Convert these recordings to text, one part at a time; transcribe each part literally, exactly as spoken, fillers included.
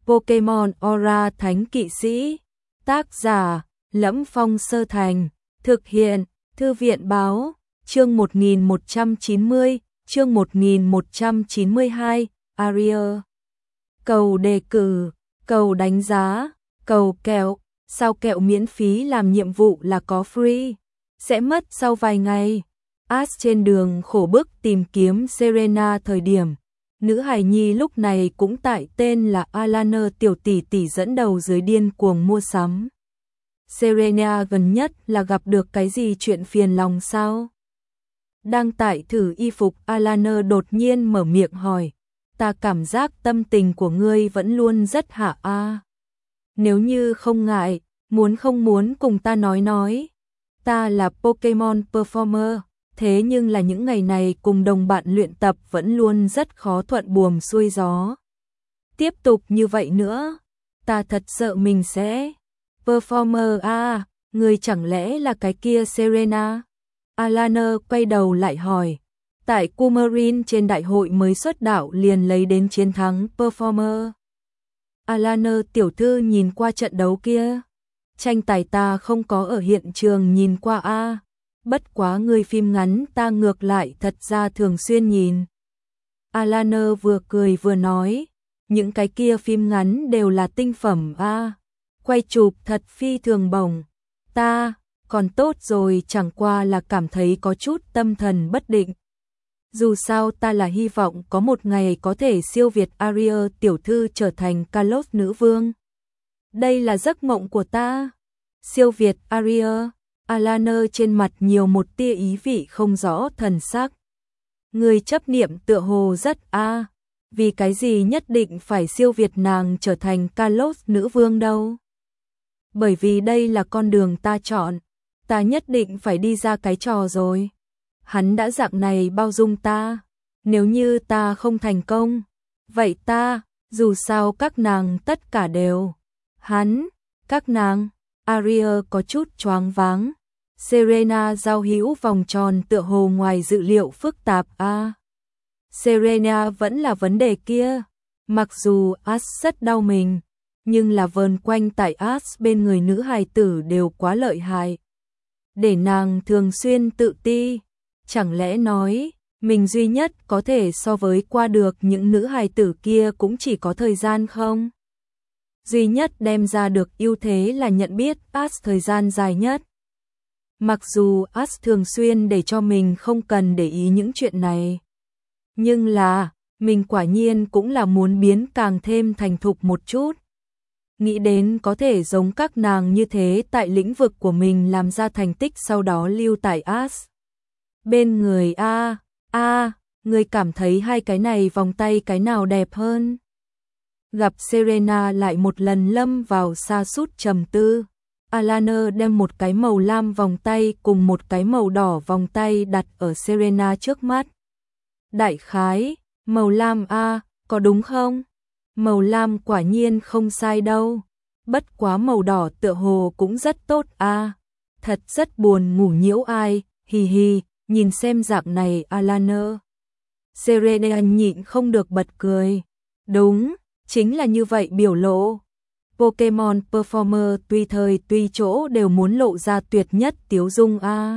Pokemon Aura Thánh Kỵ Sĩ. Tác giả: Lẫm Phong Sơ Thành. Thực hiện: Thư viện báo. Chương một nghìn một trăm chín mươi, chương một nghìn một trăm chín mươi hai, Aria. Cầu đề cử, cầu đánh giá, cầu kẹo. Sao kẹo miễn phí làm nhiệm vụ là có free? Sẽ mất sau vài ngày. Ash trên đường khổ bức tìm kiếm Serena thời điểm. Nữ hài nhi lúc này cũng tại tên là Alana tiểu tỷ tỷ dẫn đầu dưới điên cuồng mua sắm. Serena gần nhất là gặp được cái gì chuyện phiền lòng sao? Đang tại thử y phục, Alana đột nhiên mở miệng hỏi. Ta cảm giác tâm tình của ngươi vẫn luôn rất hạ a. Nếu như không ngại, muốn không muốn cùng ta nói nói. Ta là Pokemon Performer, thế nhưng là những ngày này cùng đồng bạn luyện tập vẫn luôn rất khó thuận buồm xuôi gió. Tiếp tục như vậy nữa, ta thật sợ mình sẽ... Performer à, người chẳng lẽ là cái kia Serena? Alana quay đầu lại hỏi. Tại Coumarin trên đại hội mới xuất đạo liền lấy đến chiến thắng Performer. Alana tiểu thư nhìn qua trận đấu kia. Tranh tài ta không có ở hiện trường nhìn qua a. À. Bất quá người phim ngắn ta ngược lại thật ra thường xuyên nhìn. Alana vừa cười vừa nói. Những cái kia phim ngắn đều là tinh phẩm a. À. Quay chụp thật phi thường bổng. Ta, còn tốt rồi, chẳng qua là cảm thấy có chút tâm thần bất định. Dù sao ta là hy vọng có một ngày có thể siêu việt Aria tiểu thư trở thành Kalos nữ vương. Đây là giấc mộng của ta. Siêu việt Aria. Alana trên mặt nhiều một tia ý vị không rõ thần sắc. Người chấp niệm tựa hồ rất a. À. Vì cái gì nhất định phải siêu việt nàng trở thành Kalos nữ vương đâu? Bởi vì đây là con đường ta chọn. Ta nhất định phải đi ra cái trò rồi. Hắn đã dạng này bao dung ta. Nếu như ta không thành công, vậy ta, dù sao các nàng tất cả đều. Hắn, các nàng, Aria có chút choáng váng. Serena giao hữu vòng tròn tựa hồ ngoài dự liệu phức tạp a. À, Serena vẫn là vấn đề kia. Mặc dù Ash rất đau mình, nhưng là vờn quanh tại Ash bên người nữ hài tử đều quá lợi hại. Để nàng thường xuyên tự ti. Chẳng lẽ nói, mình duy nhất có thể so với qua được những nữ hài tử kia cũng chỉ có thời gian không? Duy nhất đem ra được ưu thế là nhận biết Ash thời gian dài nhất. Mặc dù Ash thường xuyên để cho mình không cần để ý những chuyện này. Nhưng là, mình quả nhiên cũng là muốn biến càng thêm thành thục một chút. Nghĩ đến có thể giống các nàng như thế tại lĩnh vực của mình làm ra thành tích sau đó lưu tại Ash. Bên người a a, người cảm thấy hai cái này vòng tay cái nào đẹp hơn? Gặp Serena lại một lần lâm vào sa sút trầm tư. Alana đem một cái màu lam vòng tay cùng một cái màu đỏ vòng tay đặt ở Serena trước mắt. Đại khái, màu lam a, có đúng không? Màu lam quả nhiên không sai đâu. Bất quá màu đỏ tựa hồ cũng rất tốt a. Thật rất buồn ngủ nhiễu ai, hi hi. Nhìn xem dạng này Alana. Serena nhịn không được bật cười. Đúng, chính là như vậy biểu lộ. Pokemon Performer tùy thời tùy chỗ đều muốn lộ ra tuyệt nhất tiếu dung a. À.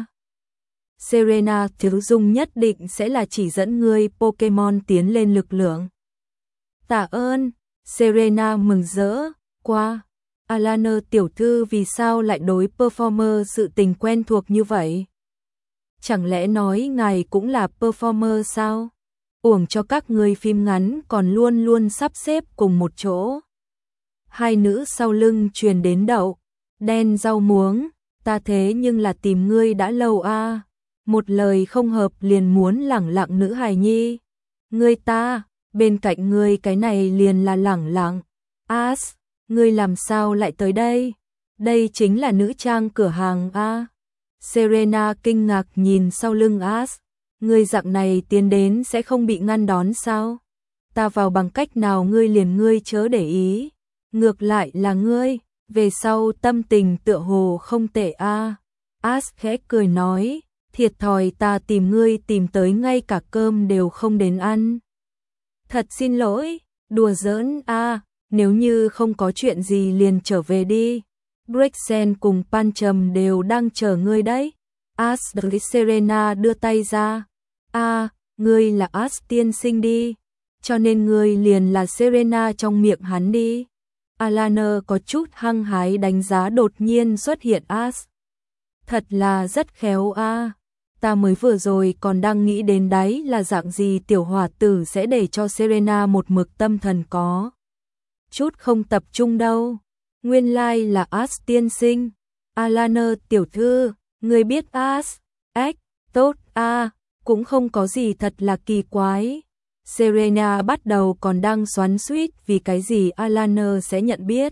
Serena tiếu dung nhất định sẽ là chỉ dẫn người Pokemon tiến lên lực lượng. Tạ ơn, Serena mừng rỡ, qua. Alana tiểu thư vì sao lại đối Performer sự tình quen thuộc như vậy? Chẳng lẽ nói ngài cũng là Performer sao? Uổng cho các người phim ngắn còn luôn luôn sắp xếp cùng một chỗ. Hai nữ sau lưng truyền đến đậu. Đen rau muống, ta thế nhưng là tìm ngươi đã lâu a. À. Một lời không hợp liền muốn lẳng lặng nữ hài nhi. Ngươi ta, bên cạnh ngươi cái này liền là lẳng lặng. Ash, ngươi làm sao lại tới đây? Đây chính là nữ trang cửa hàng a. À. Serena kinh ngạc nhìn sau lưng Ash. Ngươi dạng này tiến đến sẽ không bị ngăn đón sao? Ta vào bằng cách nào ngươi liền ngươi chớ để ý. Ngược lại là ngươi, về sau tâm tình tựa hồ không tệ a. À. Ash khẽ cười nói, thiệt thòi ta tìm ngươi tìm tới ngay cả cơm đều không đến ăn. Thật xin lỗi, đùa giỡn a. À. Nếu như không có chuyện gì liền trở về đi. Brexen cùng Pancham đều đang chờ ngươi đấy. As Serena đưa tay ra. A, ngươi là As tiên sinh đi. Cho nên ngươi liền là Serena trong miệng hắn đi. Alanna có chút hăng hái đánh giá đột nhiên xuất hiện As. Thật là rất khéo a. À. Ta mới vừa rồi còn đang nghĩ đến đấy là dạng gì tiểu hòa tử sẽ để cho Serena một mực tâm thần có. Chút không tập trung đâu. Nguyên lai like là As tiên sinh. Alanna tiểu thư, ngươi biết As. Ếch, tốt a, à, cũng không có gì thật là kỳ quái. Serena bắt đầu còn đang xoắn xuýt vì cái gì Alanna sẽ nhận biết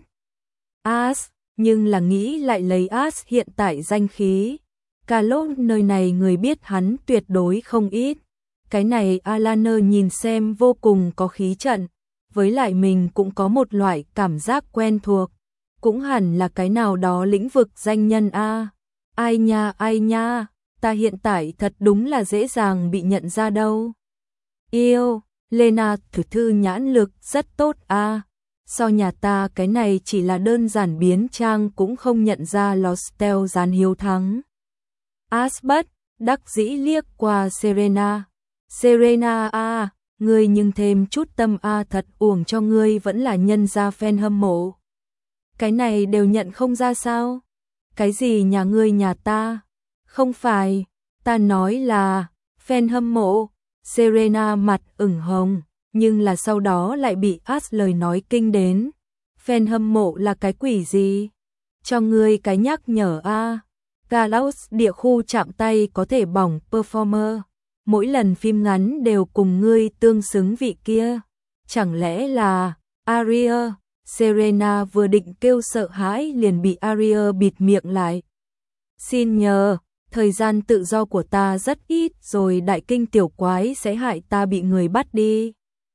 As, nhưng là nghĩ lại lấy As hiện tại danh khí. Carlos nơi này người biết hắn tuyệt đối không ít. Cái này Alanna nhìn xem vô cùng có khí trận, với lại mình cũng có một loại cảm giác quen thuộc, cũng hẳn là cái nào đó lĩnh vực danh nhân a. Ai nha ai nha, ta hiện tại thật đúng là dễ dàng bị nhận ra đâu. Yêu, Lena thử thư nhãn lực rất tốt a. À. So nhà ta cái này chỉ là đơn giản biến trang cũng không nhận ra Lostel gián hiếu thắng. Asbert, đắc dĩ liếc qua Serena. Serena a, à, ngươi nhưng thêm chút tâm a à, thật uổng cho ngươi vẫn là nhân gia fan hâm mộ. Cái này đều nhận không ra sao? Cái gì nhà ngươi nhà ta? Không phải, ta nói là fan hâm mộ. Serena mặt ửng hồng, nhưng là sau đó lại bị As lời nói kinh đến. Fan hâm mộ là cái quỷ gì? Cho ngươi cái nhắc nhở a. À. Galaus địa khu chạm tay có thể bỏng performer. Mỗi lần phim ngắn đều cùng ngươi tương xứng vị kia. Chẳng lẽ là Aria? Serena vừa định kêu sợ hãi liền bị Aria bịt miệng lại. Xin nhờ. Thời gian tự do của ta rất ít rồi đại kinh tiểu quái sẽ hại ta bị người bắt đi.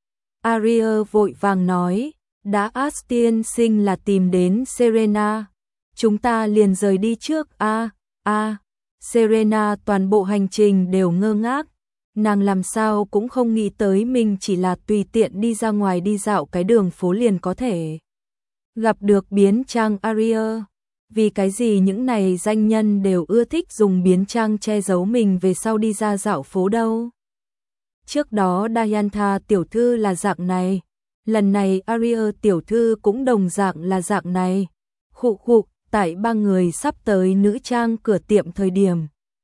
Aria vội vàng nói, đã As tiên sinh là tìm đến Serena. Chúng ta liền rời đi trước a. A. Serena toàn bộ hành trình đều ngơ ngác. Nàng làm sao cũng không nghĩ tới mình chỉ là tùy tiện đi ra ngoài đi dạo cái đường phố liền có thể gặp được biến trang Aria. Vì cái gì những này danh nhân đều ưa thích dùng biến trang che giấu mình về sau đi ra dạo phố đâu. Trước đó Diantha tiểu thư là dạng này, lần này Aria tiểu thư cũng đồng dạng là dạng này. Khụ khụ, tại ba người sắp tới nữ trang cửa tiệm thời điểm.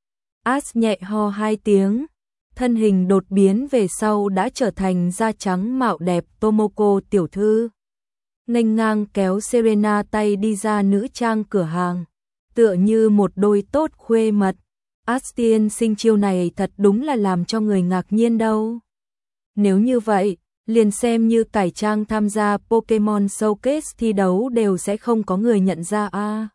As nhẹ ho hai tiếng, thân hình đột biến về sau đã trở thành da trắng mạo đẹp Tomoko tiểu thư. Nghênh ngang kéo Serena tay đi ra nữ trang cửa hàng, tựa như một đôi tốt khuê mật. As tiên sinh chiêu này thật đúng là làm cho người ngạc nhiên đâu. Nếu như vậy, liền xem như cải trang tham gia Pokemon Showcase thi đấu đều sẽ không có người nhận ra a. À.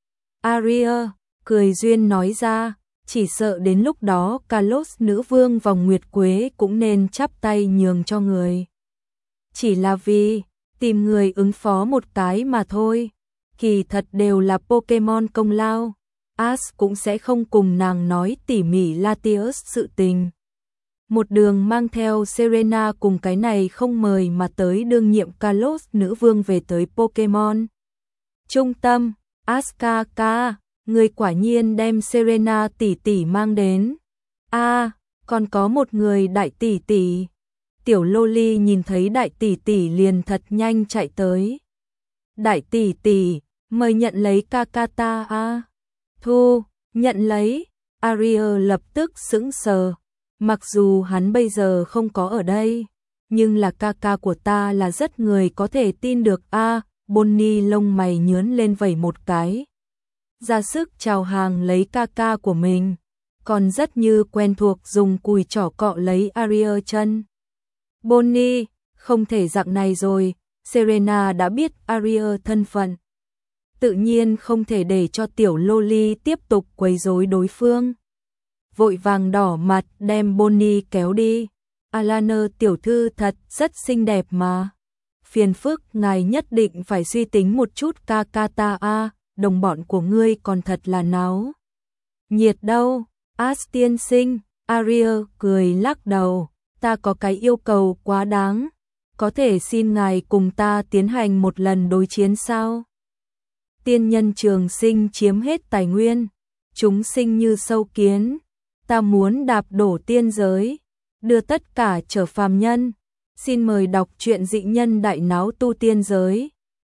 Aria, cười duyên nói ra, chỉ sợ đến lúc đó Carlos nữ vương vòng nguyệt quế cũng nên chắp tay nhường cho người. Chỉ là vì tìm người ứng phó một cái mà thôi, kỳ thật đều là Pokemon công lao. As cũng sẽ không cùng nàng nói tỉ mỉ Latios sự tình. Một đường mang theo Serena cùng cái này không mời mà tới đương nhiệm Carlos nữ vương về tới Pokemon trung tâm. Askaka, người quả nhiên đem Serena tỷ tỷ mang đến. A, à, còn có một người đại tỷ tỷ. Tiểu Loli nhìn thấy đại tỷ tỷ liền thật nhanh chạy tới. Đại tỷ tỷ, mời nhận lấy Kakata a. Thu, nhận lấy. Aria lập tức sững sờ. Mặc dù hắn bây giờ không có ở đây, nhưng là ca ca của ta là rất người có thể tin được a. À, Bonnie lông mày nhướn lên vẩy một cái, ra sức chào hàng lấy ca ca của mình, còn rất như quen thuộc dùng cùi trỏ cọ lấy Aria chân. Bonnie, không thể dạng này rồi, Serena đã biết Aria thân phận, tự nhiên không thể để cho tiểu Loli tiếp tục quấy rối đối phương. Vội vàng đỏ mặt đem Bonnie kéo đi. Alanna tiểu thư thật rất xinh đẹp mà. Phiền phức ngài nhất định phải suy tính một chút Kakata a, đồng bọn của ngươi còn thật là náo nhiệt đâu. As tiên sinh, Aria cười lắc đầu, ta có cái yêu cầu quá đáng. có thể xin ngài cùng ta tiến hành một lần đối chiến sao? Tiên nhân trường sinh chiếm hết tài nguyên, chúng sinh như sâu kiến, ta muốn đạp đổ tiên giới, đưa tất cả trở phàm nhân. Xin mời đọc truyện Dị Nhân Đại Náo Tu Tiên Giới.